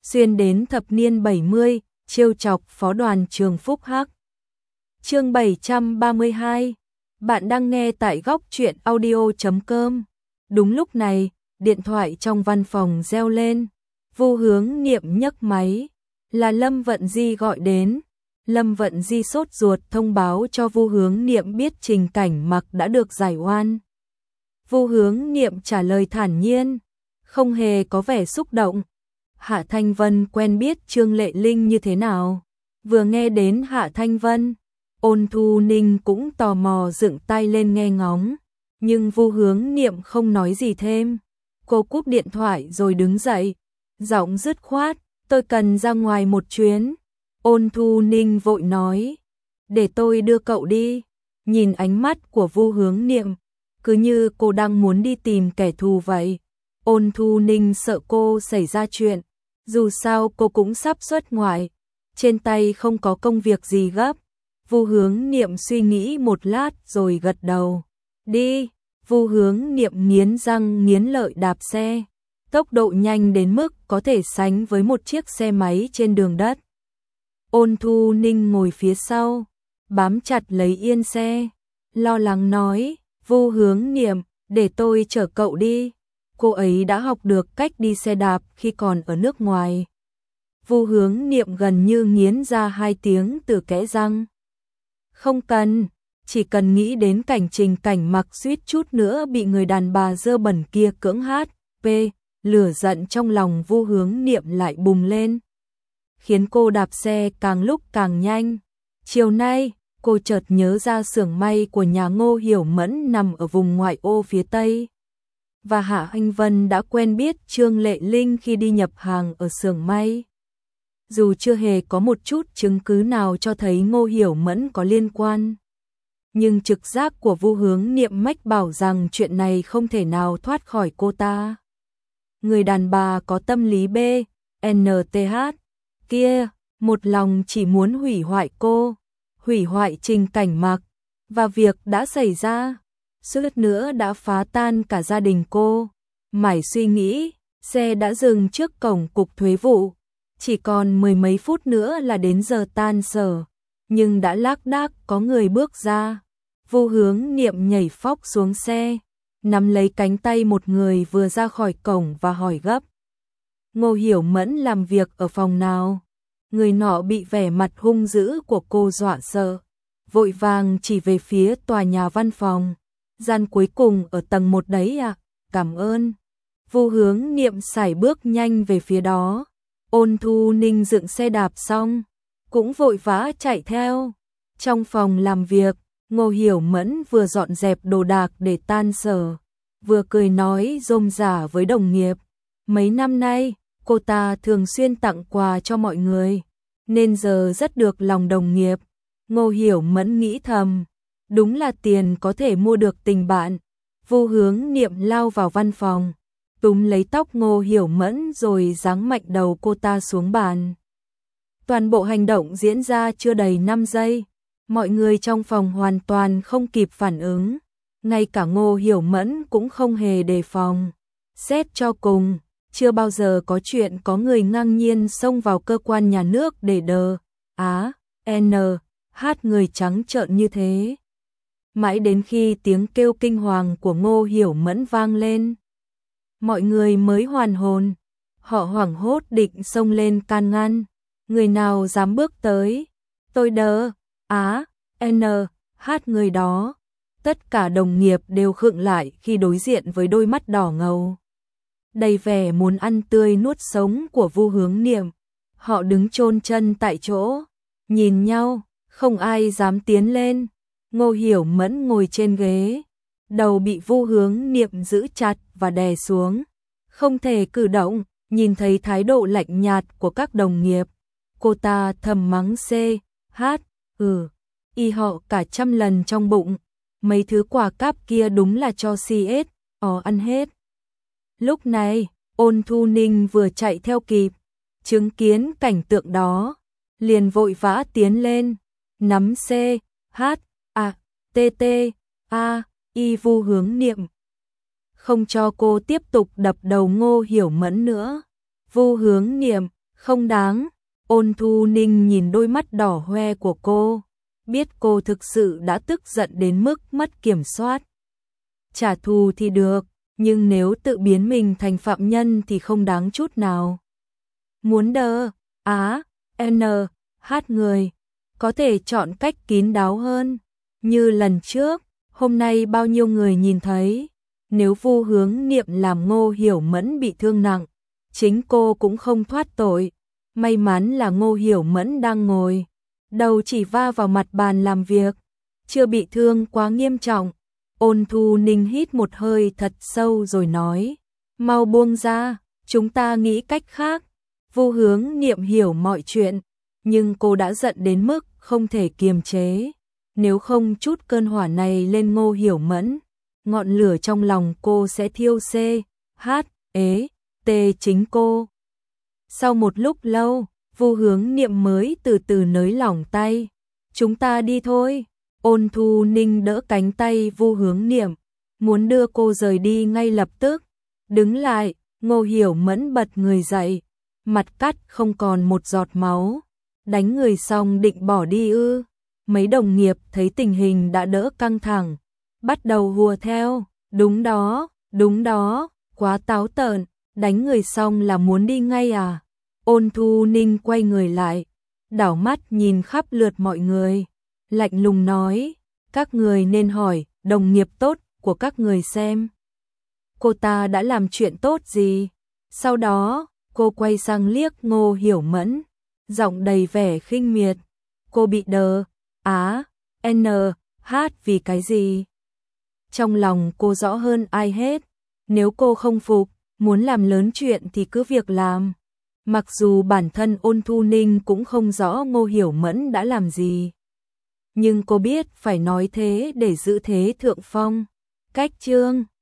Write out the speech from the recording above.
xuyên đến thập niên 70, trêu chọc phó đoàn trường Phúc Hắc. Chương 732. Bạn đang nghe tại góc truyện audio.com. Đúng lúc này, điện thoại trong văn phòng reo lên. Vu Hướng Niệm nhấc máy, là Lâm Vận Di gọi đến. Lâm Vận Di sốt ruột thông báo cho Vu Hướng Niệm biết Trình Cảnh Mặc đã được giải oan. Vu Hướng Niệm trả lời thản nhiên, không hề có vẻ xúc động. Hạ Thanh Vân quen biết Trương Lệ Linh như thế nào? Vừa nghe đến Hạ Thanh Vân, Ôn Thu Ninh cũng tò mò dựng tai lên nghe ngóng, nhưng Vu Hướng Niệm không nói gì thêm. Cô cúp điện thoại rồi đứng dậy, giọng dứt khoát, tôi cần ra ngoài một chuyến. Ôn Thu Ninh vội nói, để tôi đưa cậu đi. Nhìn ánh mắt của Vu Hướng Niệm, cứ như cô đang muốn đi tìm kẻ thù vậy. Ôn Thu Ninh sợ cô xảy ra chuyện, dù sao cô cũng sắp xuất ngoại, trên tay không có công việc gì gấp. Vu Hướng Niệm suy nghĩ một lát rồi gật đầu. Đi. Vu Hướng Niệm nghiến răng nghiến lợi đạp xe, tốc độ nhanh đến mức có thể sánh với một chiếc xe máy trên đường đất. Ôn Thu Ninh ngồi phía sau, bám chặt lấy yên xe, lo lắng nói, Vu Hướng Niệm, để tôi chở cậu đi. Cô ấy đã học được cách đi xe đạp khi còn ở nước ngoài. Vu Hướng Niệm gần như nghiến ra hai tiếng từ kẽ răng. Không cần, chỉ cần nghĩ đến cảnh Trình Cảnh Mặc suýt chút nữa bị người đàn bà dơ bẩn kia cưỡng hát, lửa giận trong lòng Vu Hướng Niệm lại bùng lên, khiến cô đạp xe càng lúc càng nhanh. Chiều nay, cô chợt nhớ ra xưởng may của nhà Ngô Hiểu Mẫn nằm ở vùng ngoại ô phía Tây. Và Hạ Thanh Vân đã quen biết Trương Lệ Linh khi đi nhập hàng ở xưởng may. Dù chưa hề có một chút chứng cứ nào cho thấy Ngô Hiểu Mẫn có liên quan, nhưng trực giác của Vu Hướng Niệm mách bảo rằng chuyện này không thể nào thoát khỏi cô ta. Người đàn bà có tâm lý B, NTH kia, một lòng chỉ muốn hủy hoại cô, hủy hoại Trình Cảnh Mặc, và việc đã xảy ra, suýt nữa đã phá tan cả gia đình cô. Mải suy nghĩ, xe đã dừng trước cổng cục thuế vụ, chỉ còn mười mấy phút nữa là đến giờ tan sở, nhưng đã lác đác có người bước ra. Vu Hướng Niệm nhảy phóc xuống xe, nắm lấy cánh tay một người vừa ra khỏi cổng và hỏi gấp, Ngô Hiểu Mẫn làm việc ở phòng nào? Người nọ bị vẻ mặt hung dữ của cô dọa sợ, vội vàng chỉ về phía tòa nhà văn phòng. Gian cuối cùng ở tầng 1 đấy à? Cảm ơn. Vu Hướng Niệm sải bước nhanh về phía đó. Ôn Thu Ninh dựng xe đạp xong, cũng vội vã chạy theo. Trong phòng làm việc, Ngô Hiểu Mẫn vừa dọn dẹp đồ đạc để tan sở, vừa cười nói rôm rả với đồng nghiệp. Mấy năm nay, cô ta thường xuyên tặng quà cho mọi người, nên giờ rất được lòng đồng nghiệp. Ngô Hiểu Mẫn nghĩ thầm, đúng là tiền có thể mua được tình bạn. Vu Hướng Niệm lao vào văn phòng, túm lấy tóc Ngô Hiểu Mẫn rồi giáng mạnh đầu cô ta xuống bàn. Toàn bộ hành động diễn ra chưa đầy 5 giây. Mọi người trong phòng hoàn toàn không kịp phản ứng, ngay cả Ngô Hiểu Mẫn cũng không hề đề phòng. Xét cho cùng, chưa bao giờ có chuyện có người ngang nhiên xông vào cơ quan nhà nước để hát người trắng trợn như thế. Mãi đến khi tiếng kêu kinh hoàng của Ngô Hiểu Mẫn vang lên, mọi người mới hoàn hồn. Họ hoảng hốt định xông lên can ngăn. Người nào dám bước tới? Tôi hát người đó. Tất cả đồng nghiệp đều khựng lại khi đối diện với đôi mắt đỏ ngầu, đầy vẻ muốn ăn tươi nuốt sống của Vu Hướng Niệm. Họ đứng chôn chân tại chỗ, nhìn nhau, không ai dám tiến lên. Ngô Hiểu Mẫn ngồi trên ghế, đầu bị Vu Hướng Niệm giữ chặt và đè xuống, không thể cử động. Nhìn thấy thái độ lạnh nhạt của các đồng nghiệp, cô ta thầm mắng họ cả trăm lần trong bụng. Mấy thứ quà cáp kia đúng là cho ăn hết. Lúc này, Ôn Thu Ninh vừa chạy theo kịp, chứng kiến cảnh tượng đó, liền vội vã tiến lên, nắm Vu Hướng Niệm, không cho cô tiếp tục đập đầu Ngô Hiểu Mẫn nữa. Vu Hướng Niệm, Không đáng. Ôn Thu Ninh nhìn đôi mắt đỏ hoe của cô, biết cô thực sự đã tức giận đến mức mất kiểm soát. Trả thù thì được, nhưng nếu tự biến mình thành phạm nhân thì không đáng chút nào. Muốn đờ, hát người, có thể chọn cách kín đáo hơn. Như lần trước, hôm nay bao nhiêu người nhìn thấy, nếu Vu Hướng Niệm làm Ngô Hiểu Mẫn bị thương nặng, chính cô cũng không thoát tội. May mắn là Ngô Hiểu Mẫn đang ngồi, đầu chỉ va vào mặt bàn làm việc, chưa bị thương quá nghiêm trọng. Ôn Thu Ninh hít một hơi thật sâu rồi nói, mau buông ra, chúng ta nghĩ cách khác. Vu Hướng Niệm hiểu mọi chuyện, nhưng cô đã giận đến mức không thể kiềm chế. Nếu không chút cơn hỏa này lên Ngô Hiểu Mẫn, ngọn lửa trong lòng cô sẽ thiêu chính cô. Sau một lúc lâu, Vu Hướng Niệm mới từ từ nới lỏng tay. Chúng ta đi thôi. Ôn Thu Ninh đỡ cánh tay Vu Hướng Niệm, muốn đưa cô rời đi ngay lập tức. Đứng lại, Ngô Hiểu Mẫn bật người dậy, mặt cắt không còn một giọt máu. Đánh người xong định bỏ đi ư? Mấy đồng nghiệp thấy tình hình đã đỡ căng thẳng, bắt đầu hùa theo. Đúng đó, quá táo tợn, đánh người xong là muốn đi ngay à? Ôn Thu Ninh quay người lại, đảo mắt nhìn khắp lượt mọi người, lạnh lùng nói, các người nên hỏi đồng nghiệp tốt của các người xem. Cô ta đã làm chuyện tốt gì? Sau đó, cô quay sang liếc Ngô Hiểu Mẫn, giọng đầy vẻ khinh miệt. Cô bị đờ, vì cái gì? Trong lòng cô rõ hơn ai hết, nếu cô không phục, muốn làm lớn chuyện thì cứ việc làm. Mặc dù bản thân Ôn Thu Ninh cũng không rõ Ngô Hiểu Mẫn đã làm gì, nhưng cô biết phải nói thế để giữ thế thượng phong. Cách chương